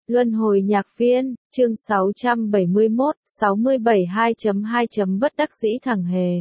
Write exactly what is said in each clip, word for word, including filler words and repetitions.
Luân hồi nhạc viên, chương sáu trăm bảy mươi mốt, sáu mươi bảy hai chấm hai. Bất đắc dĩ thằng Hề.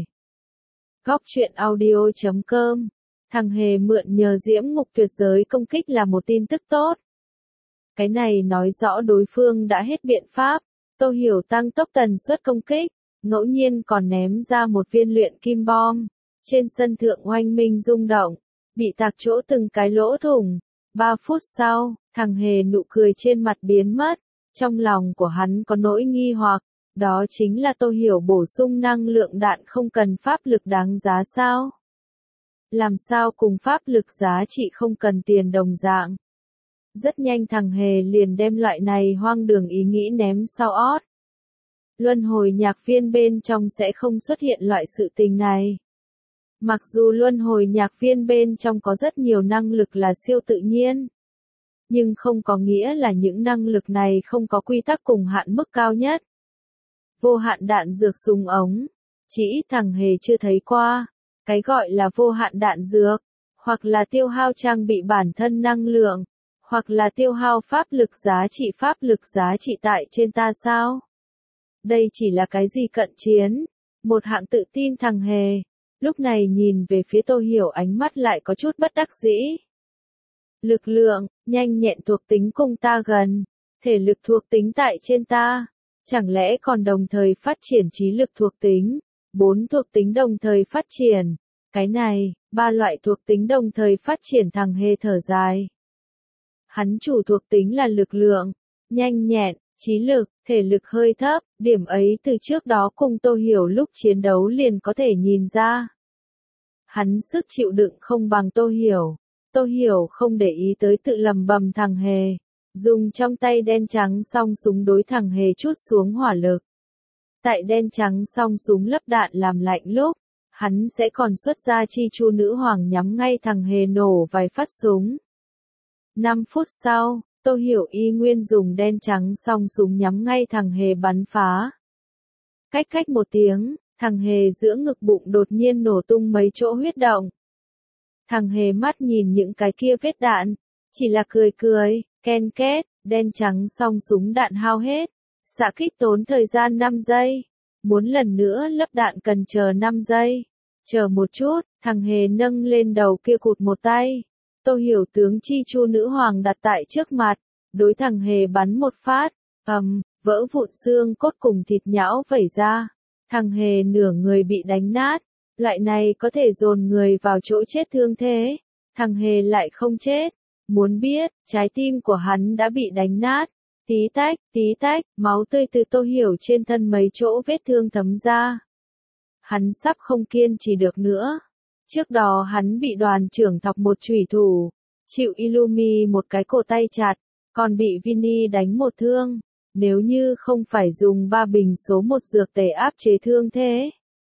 Góc truyện audio chấm com. Thằng Hề mượn nhờ diễm ngục tuyệt giới công kích là một tin tức tốt. Cái này nói rõ đối phương đã hết biện pháp. Tô Hiểu tăng tốc tần suất công kích, ngẫu nhiên còn ném ra một viên luyện kim bom. Trên sân thượng oanh minh rung động, bị tạc chỗ từng cái lỗ thủng. Ba phút sau, thằng Hề nụ cười trên mặt biến mất, trong lòng của hắn có nỗi nghi hoặc, đó chính là Tô Hiểu bổ sung năng lượng đạn không cần pháp lực đáng giá sao? Làm sao cùng pháp lực giá trị không cần tiền đồng dạng? Rất nhanh thằng Hề liền đem loại này hoang đường ý nghĩ ném sau ót. Luân hồi nhạc viên bên trong sẽ không xuất hiện loại sự tình này. Mặc dù luân hồi nhạc viên bên trong có rất nhiều năng lực là siêu tự nhiên, nhưng không có nghĩa là những năng lực này không có quy tắc cùng hạn mức cao nhất. Vô hạn đạn dược súng ống, chỉ ít thằng Hề chưa thấy qua. Cái gọi là vô hạn đạn dược, hoặc là tiêu hao trang bị bản thân năng lượng, hoặc là tiêu hao pháp lực giá trị pháp lực giá trị tại trên ta sao? Đây chỉ là cái gì cận chiến? Một hạng tự tin thằng Hề. Lúc này nhìn về phía Tô Hiểu ánh mắt lại có chút bất đắc dĩ. Lực lượng, nhanh nhẹn thuộc tính cùng ta gần, thể lực thuộc tính tại trên ta, chẳng lẽ còn đồng thời phát triển trí lực thuộc tính, bốn thuộc tính đồng thời phát triển, cái này, ba loại thuộc tính đồng thời phát triển thằng Hề thở dài. Hắn chủ thuộc tính là lực lượng, nhanh nhẹn, trí lực, thể lực hơi thấp, điểm ấy từ trước đó cùng Tô Hiểu lúc chiến đấu liền có thể nhìn ra. Hắn sức chịu đựng không bằng Tô Hiểu. Tô Hiểu không để ý tới tự lầm bầm thằng Hề, dùng trong tay đen trắng song súng đối thằng Hề chút xuống hỏa lực. Tại đen trắng song súng lấp đạn làm lạnh lúc, hắn sẽ còn xuất ra chi chu nữ hoàng nhắm ngay thằng Hề nổ vài phát súng. năm phút sau, Tô Hiểu y nguyên dùng đen trắng song súng nhắm ngay thằng Hề bắn phá. Cách cách một tiếng, thằng Hề giữa ngực bụng đột nhiên nổ tung mấy chỗ huyết động. Thằng Hề mắt nhìn những cái kia vết đạn, chỉ là cười cười, ken két, đen trắng song súng đạn hao hết. Xạ kích tốn thời gian năm giây. Muốn lần nữa lấp đạn cần chờ năm giây. Chờ một chút, thằng Hề nâng lên đầu kia cụt một tay. Tô Hiểu tướng chi chu nữ hoàng đặt tại trước mặt, đối thằng Hề bắn một phát, ầm, vỡ vụn xương cốt cùng thịt nhão vẩy ra. Thằng Hề nửa người bị đánh nát. Loại này có thể dồn người vào chỗ chết thương thế. Thằng Hề lại không chết. Muốn biết, trái tim của hắn đã bị đánh nát. Tí tách, tí tách, máu tươi từ Tô Hiểu trên thân mấy chỗ vết thương thấm ra. Hắn sắp không kiên trì được nữa. Trước đó hắn bị đoàn trưởng thọc một chủy thủ, chịu Illumi một cái cổ tay chặt, còn bị Vinny đánh một thương. Nếu như không phải dùng ba bình số một dược tề áp chế thương thế,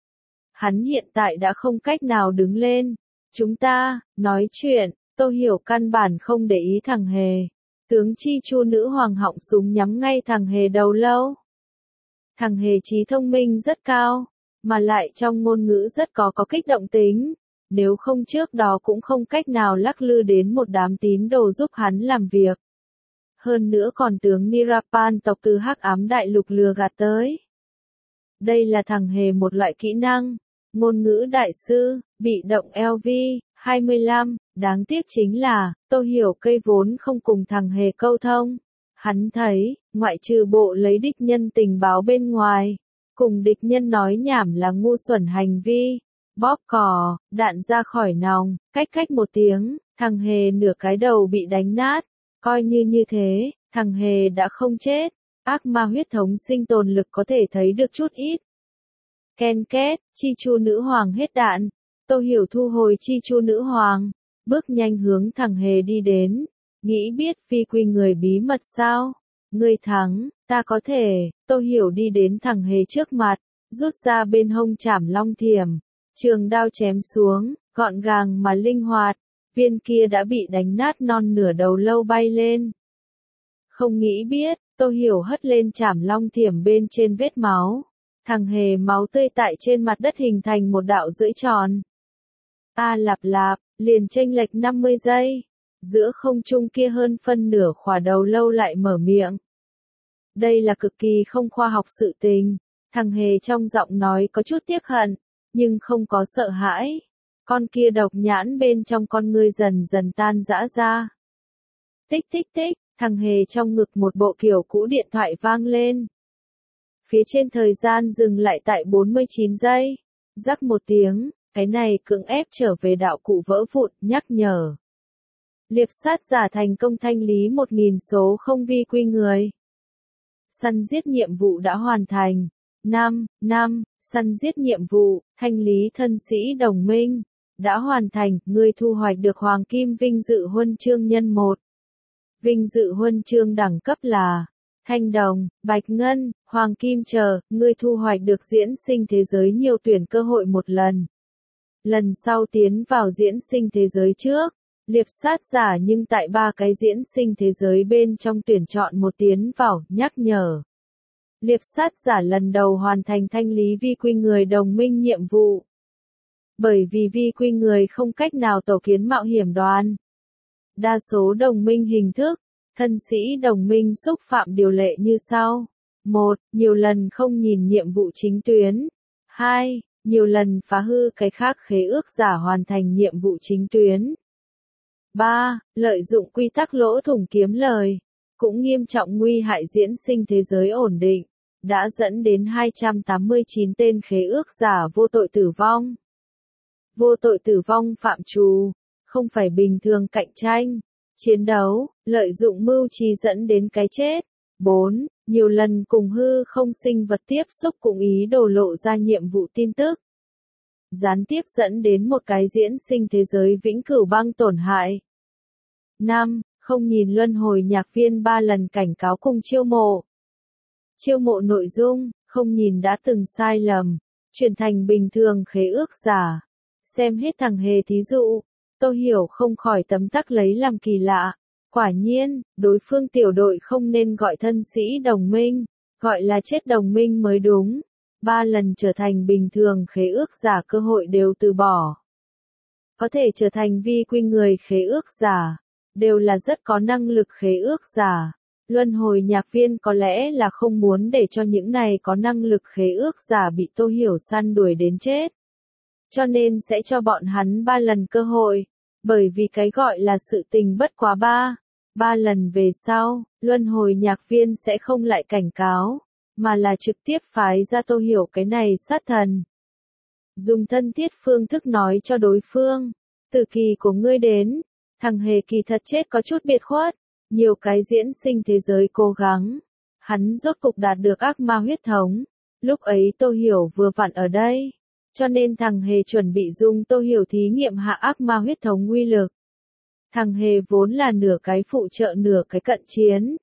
hắn hiện tại đã không cách nào đứng lên. Chúng ta, nói chuyện, Tô Hiểu căn bản không để ý thằng Hề. Tướng chi chu nữ hoàng họng súng nhắm ngay thằng Hề đầu lâu. Thằng Hề trí thông minh rất cao, mà lại trong ngôn ngữ rất có có kích động tính. Nếu không trước đó cũng không cách nào lắc lư đến một đám tín đồ giúp hắn làm việc. Hơn nữa còn tướng Nirapan tộc từ Hắc Ám Đại Lục lừa gạt tới. Đây là thằng Hề một loại kỹ năng. Ngôn ngữ đại sư, bị động L V, hai mươi lăm, đáng tiếc chính là, Tô Hiểu cây vốn không cùng thằng Hề câu thông. Hắn thấy, ngoại trừ bộ lấy địch nhân tình báo bên ngoài, cùng địch nhân nói nhảm là ngu xuẩn hành vi. Bóp cò, đạn ra khỏi nòng, cách cách một tiếng, thằng Hề nửa cái đầu bị đánh nát. Coi như như thế, thằng Hề đã không chết. Ác ma huyết thống sinh tồn lực có thể thấy được chút ít. Ken két, chi chu nữ hoàng hết đạn. Tô Hiểu thu hồi chi chu nữ hoàng, bước nhanh hướng thằng Hề đi đến. Nghĩ biết phi quy người bí mật sao? Ngươi thắng, ta có thể. Tô Hiểu đi đến thằng Hề trước mặt, rút ra bên hông chảm long thiểm, trường đao chém xuống, gọn gàng mà linh hoạt. Viên kia đã bị đánh nát non nửa đầu lâu bay lên. Không nghĩ biết, Tô Hiểu hất lên chảm long thiểm bên trên vết máu. Thằng Hề máu tươi tại trên mặt đất hình thành một đạo lưỡi tròn. A lạp lạp, liền chênh lệch năm mươi giây. Giữa không trung kia hơn phân nửa khỏa đầu lâu lại mở miệng. Đây là cực kỳ không khoa học sự tình. Thằng Hề trong giọng nói có chút tiếc hận, nhưng không có sợ hãi. Con kia độc nhãn bên trong con ngươi dần dần tan rã ra. Tích tích tích, thằng Hề trong ngực một bộ kiểu cũ điện thoại vang lên. Phía trên thời gian dừng lại tại bốn mươi chín giây. Rắc một tiếng, cái này cưỡng ép trở về đạo cụ vỡ vụn, nhắc nhở. Liệp sát giả thành công thanh lý một nghìn số không vi quy người. Săn giết nhiệm vụ đã hoàn thành. năm. năm. Săn giết nhiệm vụ, thanh lý thân sĩ đồng minh. Đã hoàn thành, ngươi thu hoạch được Hoàng Kim Vinh Dự Huân Chương nhân một. Vinh Dự Huân Chương đẳng cấp là Thanh Đồng, Bạch Ngân, Hoàng Kim chờ, ngươi thu hoạch được diễn sinh thế giới nhiều tuyển cơ hội một lần. Lần sau tiến vào diễn sinh thế giới trước, liệp sát giả nhưng tại ba cái diễn sinh thế giới bên trong tuyển chọn một tiến vào, nhắc nhở. Liệp sát giả lần đầu hoàn thành thanh lý vi quy người đồng minh nhiệm vụ. Bởi vì vi quy người không cách nào tổ kiến mạo hiểm đoàn. Đa số đồng minh hình thức, thân sĩ đồng minh xúc phạm điều lệ như sau. một. Nhiều lần không nhìn nhiệm vụ chính tuyến. hai. Nhiều lần phá hư cái khác khế ước giả hoàn thành nhiệm vụ chính tuyến. ba. Lợi dụng quy tắc lỗ thủng kiếm lời. Cũng nghiêm trọng nguy hại diễn sinh thế giới ổn định. Đã dẫn đến hai trăm tám mươi chín tên khế ước giả vô tội tử vong. Vô tội tử vong phạm trù, không phải bình thường cạnh tranh, chiến đấu, lợi dụng mưu trí dẫn đến cái chết. bốn. Nhiều lần cùng hư không sinh vật tiếp xúc cùng ý đồ lộ ra nhiệm vụ tin tức. Gián tiếp dẫn đến một cái diễn sinh thế giới vĩnh cửu băng tổn hại. năm. Không nhìn luân hồi nhạc viên ba lần cảnh cáo cùng chiêu mộ. Chiêu mộ nội dung, không nhìn đã từng sai lầm, chuyển thành bình thường khế ước giả. Xem hết thằng Hề thí dụ, tôi hiểu không khỏi tấm tắc lấy làm kỳ lạ. Quả nhiên, đối phương tiểu đội không nên gọi thân sĩ đồng minh, gọi là chết đồng minh mới đúng. Ba lần trở thành bình thường khế ước giả cơ hội đều từ bỏ. Có thể trở thành vi quy người khế ước giả, đều là rất có năng lực khế ước giả. Luân hồi nhạc viên có lẽ là không muốn để cho những này có năng lực khế ước giả bị Tô Hiểu săn đuổi đến chết. Cho nên sẽ cho bọn hắn ba lần cơ hội, bởi vì cái gọi là sự tình bất quá ba. Ba lần về sau, luân hồi nhạc viên sẽ không lại cảnh cáo, mà là trực tiếp phái ra Tô Hiểu cái này sát thần. Dùng thân thiết phương thức nói cho đối phương, từ kỳ của ngươi đến, thằng Hề kỳ thật chết có chút biệt khuất, nhiều cái diễn sinh thế giới cố gắng. Hắn rốt cục đạt được ác ma huyết thống, lúc ấy Tô Hiểu vừa vặn ở đây. Cho nên thằng Hề chuẩn bị dùng Tô Hiểu thí nghiệm hạ ác ma huyết thống uy lực. Thằng Hề vốn là nửa cái phụ trợ nửa cái cận chiến.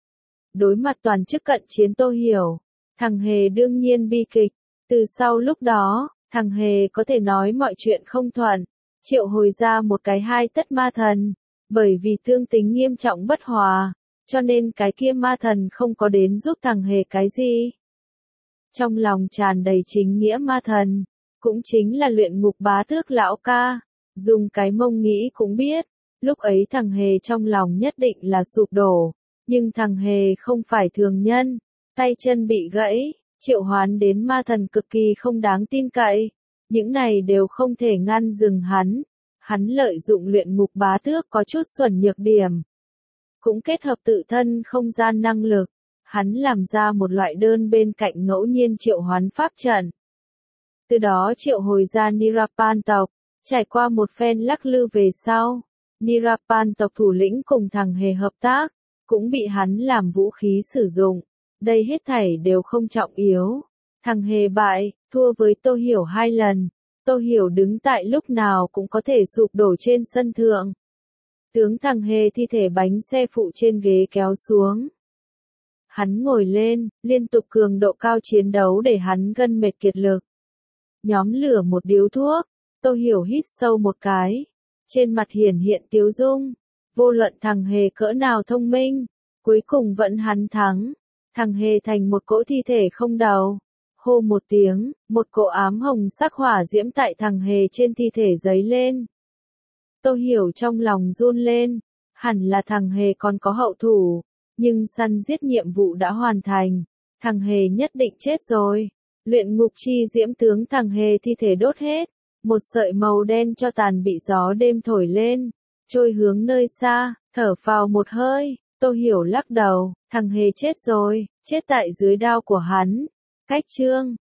Đối mặt toàn chức cận chiến Tô Hiểu, thằng Hề đương nhiên bi kịch. Từ sau lúc đó, thằng Hề có thể nói mọi chuyện không thuận, triệu hồi ra một cái hai tất ma thần. Bởi vì thương tính nghiêm trọng bất hòa, cho nên cái kia ma thần không có đến giúp thằng Hề cái gì. Trong lòng tràn đầy chính nghĩa ma thần, cũng chính là luyện ngục bá tước lão ca, dùng cái mông nghĩ cũng biết, lúc ấy thằng Hề trong lòng nhất định là sụp đổ, nhưng thằng Hề không phải thường nhân, tay chân bị gãy, triệu hoán đến ma thần cực kỳ không đáng tin cậy, những này đều không thể ngăn dừng hắn. Hắn lợi dụng luyện ngục bá tước có chút xuẩn nhược điểm, cũng kết hợp tự thân không gian năng lực, hắn làm ra một loại đơn bên cạnh ngẫu nhiên triệu hoán pháp trận. Từ đó triệu hồi ra Nirapan tộc, trải qua một phen lắc lư về sau, Nirapan tộc thủ lĩnh cùng thằng Hề hợp tác, cũng bị hắn làm vũ khí sử dụng. Đây hết thảy đều không trọng yếu. Thằng Hề bại, thua với Tô Hiểu hai lần. Tô Hiểu đứng tại lúc nào cũng có thể sụp đổ trên sân thượng. Tướng thằng Hề thi thể bánh xe phụ trên ghế kéo xuống. Hắn ngồi lên, liên tục cường độ cao chiến đấu để hắn gân mệt kiệt lực. Nhóm lửa một điếu thuốc, Tô Hiểu hít sâu một cái. Trên mặt hiển hiện tiếu dung. Vô luận thằng Hề cỡ nào thông minh, cuối cùng vẫn hắn thắng. Thằng Hề thành một cỗ thi thể không đầu. Hô một tiếng, một cỗ ám hồng sắc hỏa diễm tại thằng Hề trên thi thể giấy lên. Tô Hiểu trong lòng run lên, Hẳn là thằng Hề còn có hậu thủ, nhưng săn giết nhiệm vụ đã hoàn thành, thằng Hề nhất định chết rồi. Luyện ngục chi diễm tướng thằng Hề thi thể đốt hết, một sợi màu đen cho tàn bị gió đêm thổi lên, trôi hướng nơi xa, thở phào một hơi, Tô Hiểu lắc đầu, thằng Hề chết rồi, chết tại dưới đao của hắn. Cách chương